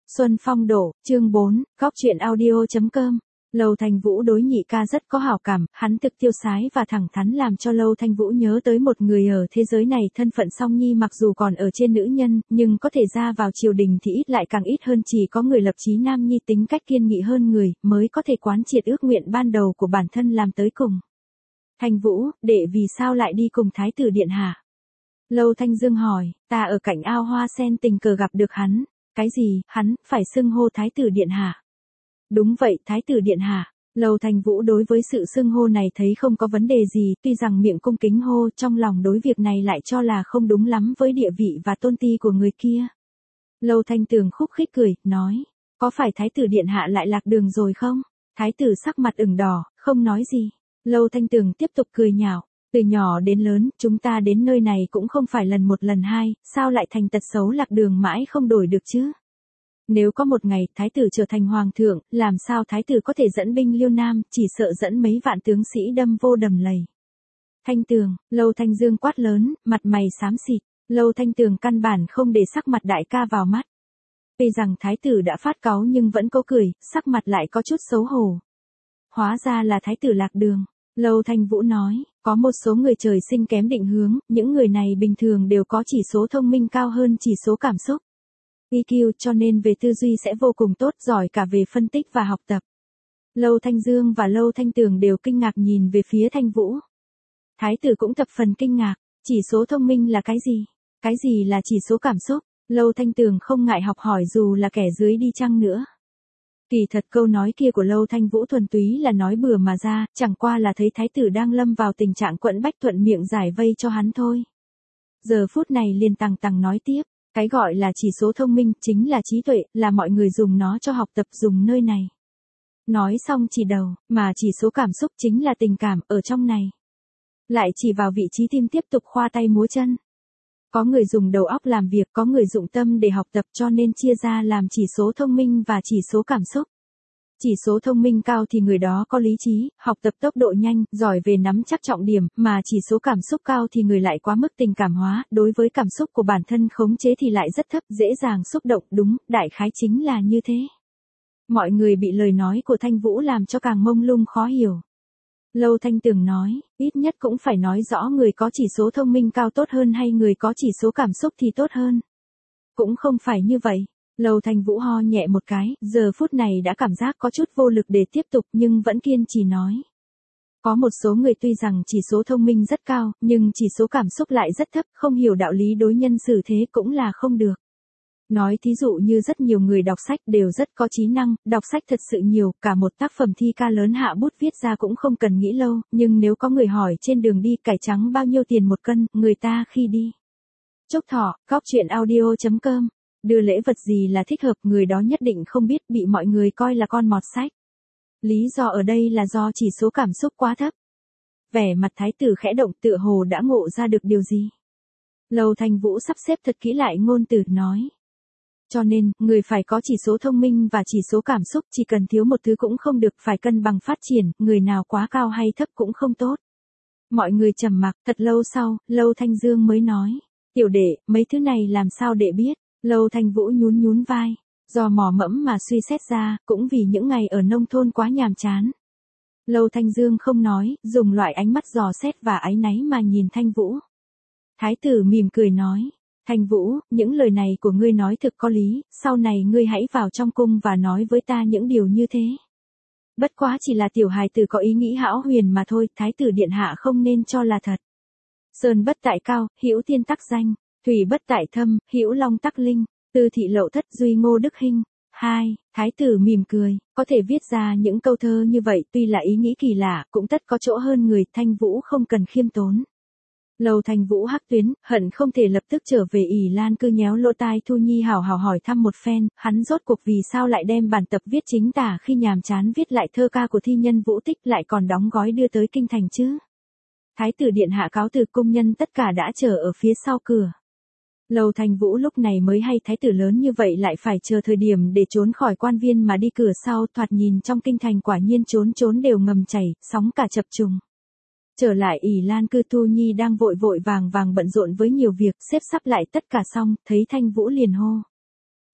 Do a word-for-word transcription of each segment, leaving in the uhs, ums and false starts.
Xuân phong đổ, chương bốn, góc truyện audio.com. Lâu Thanh Vũ đối nhị ca rất có hảo cảm, hắn thực tiêu sái và thẳng thắn làm cho Lâu Thanh Vũ nhớ tới một người ở thế giới này thân phận song nhi mặc dù còn ở trên nữ nhân, nhưng có thể ra vào triều đình thì ít lại càng ít hơn chỉ có người lập chí nam nhi tính cách kiên nghị hơn người, mới có thể quán triệt ước nguyện ban đầu của bản thân làm tới cùng. Thanh Vũ, đệ vì sao lại đi cùng Thái tử điện hạ? Lâu Thanh Dương hỏi, ta ở cạnh ao hoa sen tình cờ gặp được hắn. Cái gì, hắn, phải xưng hô Thái tử điện hạ? Đúng vậy, Thái tử điện hạ. Lâu Thanh Vũ đối với sự xưng hô này thấy không có vấn đề gì, tuy rằng miệng cung kính hô, trong lòng đối việc này lại cho là không đúng lắm với địa vị và tôn ti của người kia. Lâu Thanh Tường khúc khích cười, nói, có phải Thái tử điện hạ lại lạc đường rồi không? Thái tử sắc mặt ửng đỏ, không nói gì. Lâu Thanh Tường tiếp tục cười nhạo, từ nhỏ đến lớn, chúng ta đến nơi này cũng không phải lần một lần hai, sao lại thành tật xấu lạc đường mãi không đổi được chứ? Nếu có một ngày Thái tử trở thành hoàng thượng, làm sao Thái tử có thể dẫn binh liêu nam, chỉ sợ dẫn mấy vạn tướng sĩ đâm vô đầm lầy. Thanh Tường, Lâu Thanh Dương quát lớn, mặt mày xám xịt, Lâu Thanh Tường căn bản không để sắc mặt đại ca vào mắt. Tuy rằng Thái tử đã phát cáu nhưng vẫn cố cười, sắc mặt lại có chút xấu hổ. Hóa ra là Thái tử lạc đường. Lâu Thanh Vũ nói, có một số người trời sinh kém định hướng, những người này bình thường đều có chỉ số thông minh cao hơn chỉ số cảm xúc. i kiu cho nên về tư duy sẽ vô cùng tốt, giỏi cả về phân tích và học tập. Lâu Thanh Dương và Lâu Thanh Tường đều kinh ngạc nhìn về phía Thanh Vũ. Thái tử cũng thập phần kinh ngạc, chỉ số thông minh là cái gì? Cái gì là chỉ số cảm xúc? Lâu Thanh Tường không ngại học hỏi dù là kẻ dưới đi chăng nữa. Kỳ thật câu nói kia của Lâu Thanh Vũ thuần túy là nói bừa mà ra, chẳng qua là thấy Thái tử đang lâm vào tình trạng quẫn bách thuận miệng giải vây cho hắn thôi. Giờ phút này liền tằng tằng nói tiếp, cái gọi là chỉ số thông minh chính là trí tuệ, là mọi người dùng nó cho học tập dùng nơi này. Nói xong chỉ đầu, mà chỉ số cảm xúc chính là tình cảm ở trong này. Lại chỉ vào vị trí tim tiếp tục khoa tay múa chân. Có người dùng đầu óc làm việc, có người dụng tâm để học tập cho nên chia ra làm chỉ số thông minh và chỉ số cảm xúc. Chỉ số thông minh cao thì người đó có lý trí, học tập tốc độ nhanh, giỏi về nắm chắc trọng điểm, mà chỉ số cảm xúc cao thì người lại quá mức tình cảm hóa, đối với cảm xúc của bản thân khống chế thì lại rất thấp, dễ dàng xúc động, đúng, đại khái chính là như thế. Mọi người bị lời nói của Thanh Vũ làm cho càng mông lung khó hiểu. Lâu Thanh Tường nói, ít nhất cũng phải nói rõ người có chỉ số thông minh cao tốt hơn hay người có chỉ số cảm xúc thì tốt hơn. Cũng không phải như vậy. Lâu Thanh Vũ ho nhẹ một cái, giờ phút này đã cảm giác có chút vô lực để tiếp tục nhưng vẫn kiên trì nói. Có một số người tuy rằng chỉ số thông minh rất cao, nhưng chỉ số cảm xúc lại rất thấp, không hiểu đạo lý đối nhân xử thế cũng là không được. Nói thí dụ như rất nhiều người đọc sách đều rất có trí năng, đọc sách thật sự nhiều, cả một tác phẩm thi ca lớn hạ bút viết ra cũng không cần nghĩ lâu, nhưng nếu có người hỏi trên đường đi cải trắng bao nhiêu tiền một cân, người ta khi đi. Chúc thọ, góc truyện audio.com, đưa lễ vật gì là thích hợp, người đó nhất định không biết, bị mọi người coi là con mọt sách. Lý do ở đây là do chỉ số cảm xúc quá thấp. Vẻ mặt Thái tử khẽ động, tựa hồ đã ngộ ra được điều gì. Lâu Thanh Vũ sắp xếp thật kỹ lại ngôn từ, nói. Cho nên, người phải có chỉ số thông minh và chỉ số cảm xúc, chỉ cần thiếu một thứ cũng không được, phải cân bằng phát triển, người nào quá cao hay thấp cũng không tốt. Mọi người trầm mặc, thật lâu sau, Lâu Thanh Dương mới nói, tiểu đệ, mấy thứ này làm sao đệ biết? Lâu Thanh Vũ nhún nhún vai, do mò mẫm mà suy xét ra, cũng vì những ngày ở nông thôn quá nhàm chán. Lâu Thanh Dương không nói, dùng loại ánh mắt dò xét và áy náy mà nhìn Thanh Vũ. Thái tử mỉm cười nói. Thanh Vũ, những lời này của ngươi nói thực có lý, sau này ngươi hãy vào trong cung và nói với ta những điều như thế. Bất quá chỉ là tiểu hài tử có ý nghĩ hão huyền mà thôi, Thái tử điện hạ không nên cho là thật. Sơn bất tại cao, hữu tiên tắc danh, thủy bất tại thâm, hữu long tắc linh, tư thị lậu thất duy ngô đức hinh. Hai, Thái tử mỉm cười, có thể viết ra những câu thơ như vậy tuy là ý nghĩ kỳ lạ, cũng tất có chỗ hơn người, Thanh Vũ không cần khiêm tốn. Lâu Thanh Vũ hắc tuyến, hận không thể lập tức trở về ỷ Lan cư nhéo lỗ tai Thu Nhi hào hào hỏi thăm một phen, hắn rốt cuộc vì sao lại đem bản tập viết chính tả khi nhàm chán viết lại thơ ca của thi nhân Vũ Tích lại còn đóng gói đưa tới kinh thành chứ. Thái tử điện hạ cáo từ, cung nhân tất cả đã chờ ở phía sau cửa. Lâu Thanh Vũ lúc này mới hay thái tử lớn như vậy lại phải chờ thời điểm để trốn khỏi quan viên mà đi cửa sau, thoạt nhìn trong kinh thành quả nhiên trốn trốn đều ngầm chảy, sóng cả chập trùng. Trở lại ỷ Lan cư, Thu Nhi đang vội vội vàng vàng bận rộn với nhiều việc, xếp sắp lại tất cả xong, thấy Thanh Vũ liền hô.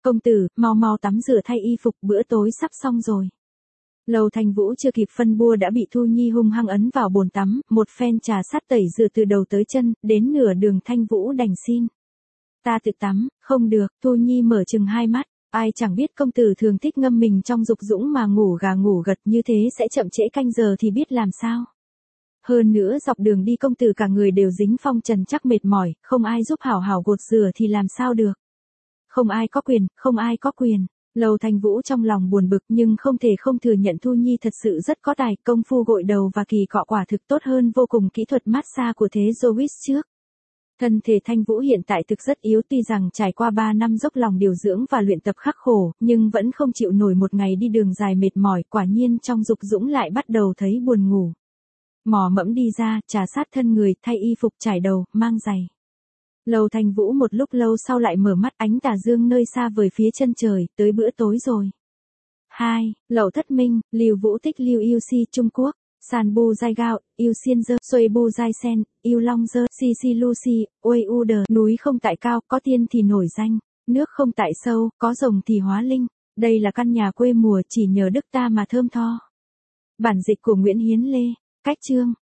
Công tử, mau mau tắm rửa thay y phục, bữa tối sắp xong rồi. Lầu Thành Vũ chưa kịp phân bua đã bị Thu Nhi hung hăng ấn vào bồn tắm, một phen trà sát tẩy rửa từ đầu tới chân, đến nửa đường Thanh Vũ đành xin. Ta tự tắm, không được, Thu Nhi mở chừng hai mắt, ai chẳng biết công tử thường thích ngâm mình trong dục dũng mà ngủ gà ngủ gật như thế sẽ chậm trễ canh giờ thì biết làm sao. Hơn nữa dọc đường đi công tử cả người đều dính phong trần chắc mệt mỏi, không ai giúp hảo hảo gột rửa thì làm sao được. Không ai có quyền, không ai có quyền. Lầu Thành Vũ trong lòng buồn bực nhưng không thể không thừa nhận Thu Nhi thật sự rất có tài, công phu gội đầu và kỳ cọ quả thực tốt hơn vô cùng kỹ thuật massage của thế Jovis trước. Thân thể Thanh Vũ hiện tại thực rất yếu, tuy rằng trải qua ba năm dốc lòng điều dưỡng và luyện tập khắc khổ, nhưng vẫn không chịu nổi một ngày đi đường dài mệt mỏi, quả nhiên trong dục dũng lại bắt đầu thấy buồn ngủ. Mò mẫm đi ra, trà sát thân người, thay y phục, trải đầu, mang giày. Lầu Thành Vũ một lúc lâu sau lại mở mắt, ánh tà dương nơi xa vời phía chân trời, tới bữa tối rồi. hai. Lầu Thất Minh, Lưu Vũ Tích Lưu Yêu Si Trung Quốc, San Bu Giai Gao, Yêu Xiên Dơ, Xuôi Bu Giai Sen, Yêu Long Dơ, Si Si Lucy, Uê U Đờ, núi không tại cao, có tiên thì nổi danh, nước không tại sâu, có rồng thì hóa linh. Đây là căn nhà quê mùa chỉ nhờ đức ta mà thơm tho. Bản dịch của Nguyễn Hiến Lê, cách chương.